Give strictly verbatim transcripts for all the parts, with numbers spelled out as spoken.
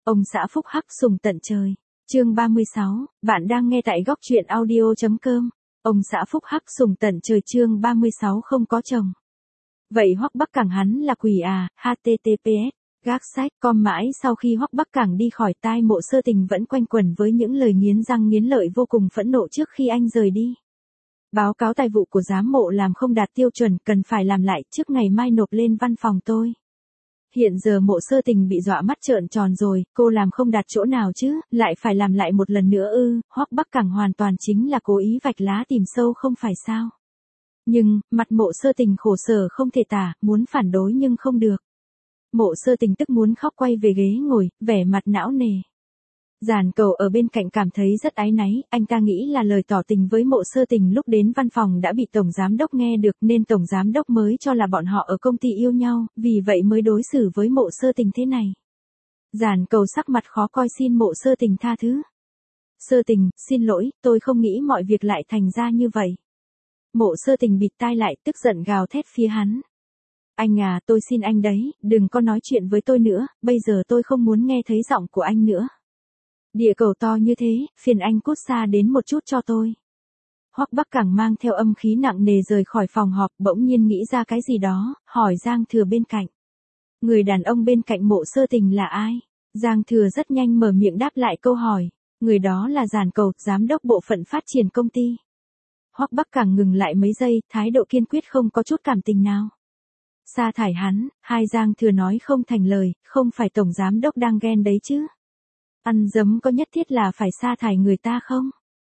Ông xã phúc hắc sùng tận trời. Chương ba mươi sáu, bạn đang nghe tại góc truyện audio chấm com. Ông xã phúc hắc sùng tận trời chương ba mươi sáu không có chồng. Vậy Hoắc Bắc Cảng hắn là quỷ à, H T T P S. Gác sách, com mãi sau khi Hoắc Bắc Cảng đi khỏi tai Mộ Sơ Tình vẫn quanh quẩn với những lời nghiến răng nghiến lợi vô cùng phẫn nộ trước khi anh rời đi. Báo cáo tài vụ của giám mộ làm không đạt tiêu chuẩn, cần phải làm lại trước ngày mai nộp lên văn phòng tôi. Hiện giờ Mộ Sơ Tình bị dọa mắt trợn tròn rồi, cô làm không đạt chỗ nào chứ, lại phải làm lại một lần nữa ư? Hoắc Bắc Cảng hoàn toàn chính là cố ý vạch lá tìm sâu không phải sao? Nhưng, mặt Mộ Sơ Tình khổ sở không thể tả, muốn phản đối nhưng không được. Mộ Sơ Tình tức muốn khóc quay về ghế ngồi, vẻ mặt não nề. Giản Cầu ở bên cạnh cảm thấy rất áy náy, anh ta nghĩ là lời tỏ tình với Mộ Sơ Tình lúc đến văn phòng đã bị Tổng Giám Đốc nghe được nên Tổng Giám Đốc mới cho là bọn họ ở công ty yêu nhau, vì vậy mới đối xử với Mộ Sơ Tình thế này. Giản Cầu sắc mặt khó coi xin Mộ Sơ Tình tha thứ. Sơ Tình, xin lỗi, tôi không nghĩ mọi việc lại thành ra như vậy. Mộ Sơ Tình bịt tai lại tức giận gào thét phía hắn. Anh à, tôi xin anh đấy, đừng có nói chuyện với tôi nữa, bây giờ tôi không muốn nghe thấy giọng của anh nữa. Địa cầu to như thế, phiền anh cút xa đến một chút cho tôi. Hoắc Bắc Cảng mang theo âm khí nặng nề rời khỏi phòng họp, bỗng nhiên nghĩ ra cái gì đó, hỏi Giang Thừa bên cạnh. Người đàn ông bên cạnh Mộ Sơ Tình là ai? Giang Thừa rất nhanh mở miệng đáp lại câu hỏi. Người đó là Giản Cầu, giám đốc bộ phận phát triển công ty. Hoắc Bắc Cảng ngừng lại mấy giây, thái độ kiên quyết không có chút cảm tình nào. Sa thải hắn, hai Giang Thừa nói không thành lời, không phải Tổng Giám Đốc đang ghen đấy chứ. Ăn dấm có nhất thiết là phải sa thải người ta không?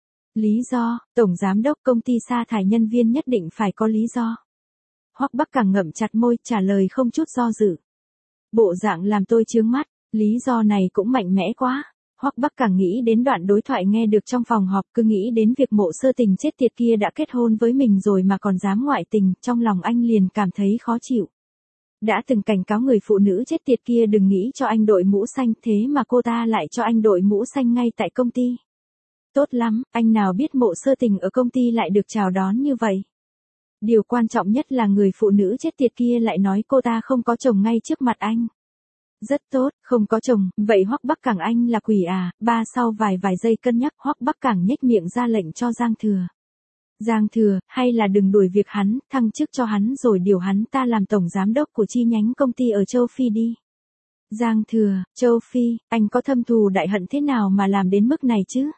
Lý do, Tổng Giám Đốc công ty sa thải nhân viên nhất định phải có lý do. Hoắc Bắc Cảng ngậm chặt môi trả lời không chút do dự. Bộ dạng làm tôi chướng mắt, lý do này cũng mạnh mẽ quá. Hoắc Bắc Cảng nghĩ đến đoạn đối thoại nghe được trong phòng họp, cứ nghĩ đến việc Mộ Sơ Tình chết tiệt kia đã kết hôn với mình rồi mà còn dám ngoại tình, trong lòng anh liền cảm thấy khó chịu. Đã từng cảnh cáo người phụ nữ chết tiệt kia đừng nghĩ cho anh đội mũ xanh, thế mà cô ta lại cho anh đội mũ xanh ngay tại công ty. Tốt lắm, anh nào biết Mộ Sơ Tình ở công ty lại được chào đón như vậy. Điều quan trọng nhất là người phụ nữ chết tiệt kia lại nói cô ta không có chồng ngay trước mặt anh. Rất tốt, không có chồng, vậy Hoắc Bắc Cảng anh là quỷ à? Ba sau vài vài giây cân nhắc, Hoắc Bắc Cảng nhếch miệng ra lệnh cho Giang Thừa. Giang Thừa, hay là đừng đuổi việc hắn, thăng chức cho hắn rồi điều hắn ta làm tổng giám đốc của chi nhánh công ty ở châu Phi đi. Giang Thừa, châu Phi, anh có thâm thù đại hận thế nào mà làm đến mức này chứ?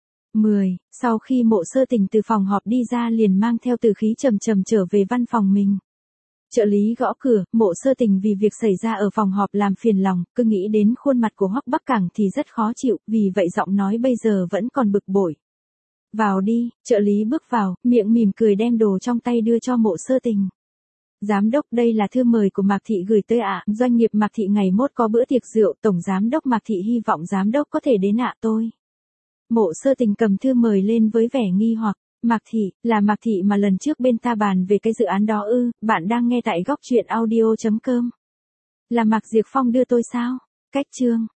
mười. Sau khi Mộ Sơ Tình từ phòng họp đi ra liền mang theo từ khí trầm trầm trở về văn phòng mình. Trợ lý gõ cửa, Mộ Sơ Tình vì việc xảy ra ở phòng họp làm phiền lòng, cứ nghĩ đến khuôn mặt của Hoắc Bắc Cảng thì rất khó chịu, vì vậy giọng nói bây giờ vẫn còn bực bội. Vào đi, trợ lý bước vào, miệng mỉm cười đem đồ trong tay đưa cho Mộ Sơ Tình. Giám đốc, đây là thư mời của Mạc Thị gửi tới ạ, doanh nghiệp Mạc Thị ngày mốt có bữa tiệc rượu, tổng giám đốc Mạc Thị hy vọng giám đốc có thể đến ạ tôi. Mộ Sơ Tình cầm thư mời lên với vẻ nghi hoặc. Mạc Thị, là Mạc Thị mà lần trước bên ta bàn về cái dự án đó ư? Bạn đang nghe tại góc truyện audio chấm com. Là Mạc Diệp Phong đưa tôi sao? Cách chương.